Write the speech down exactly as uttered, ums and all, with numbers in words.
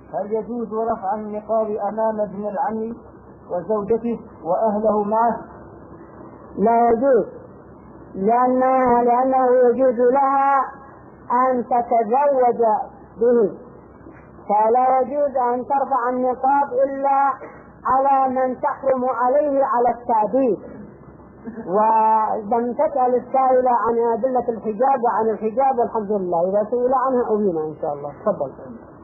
هل يجوز رفع النقاب أمام ابن العم وزوجته وأهله معه؟ لا يجوز، لأنه, لأنه يجوز لها أن تتزوج به، فلا يجوز أن ترفع النقاب إلا على من تحرم عليه على التعديد. ولم تسأل السائلة عن أدلة الحجاب وعن الحجاب، والحمد لله إذا سئل عنها أبينا إن شاء الله. تفضل.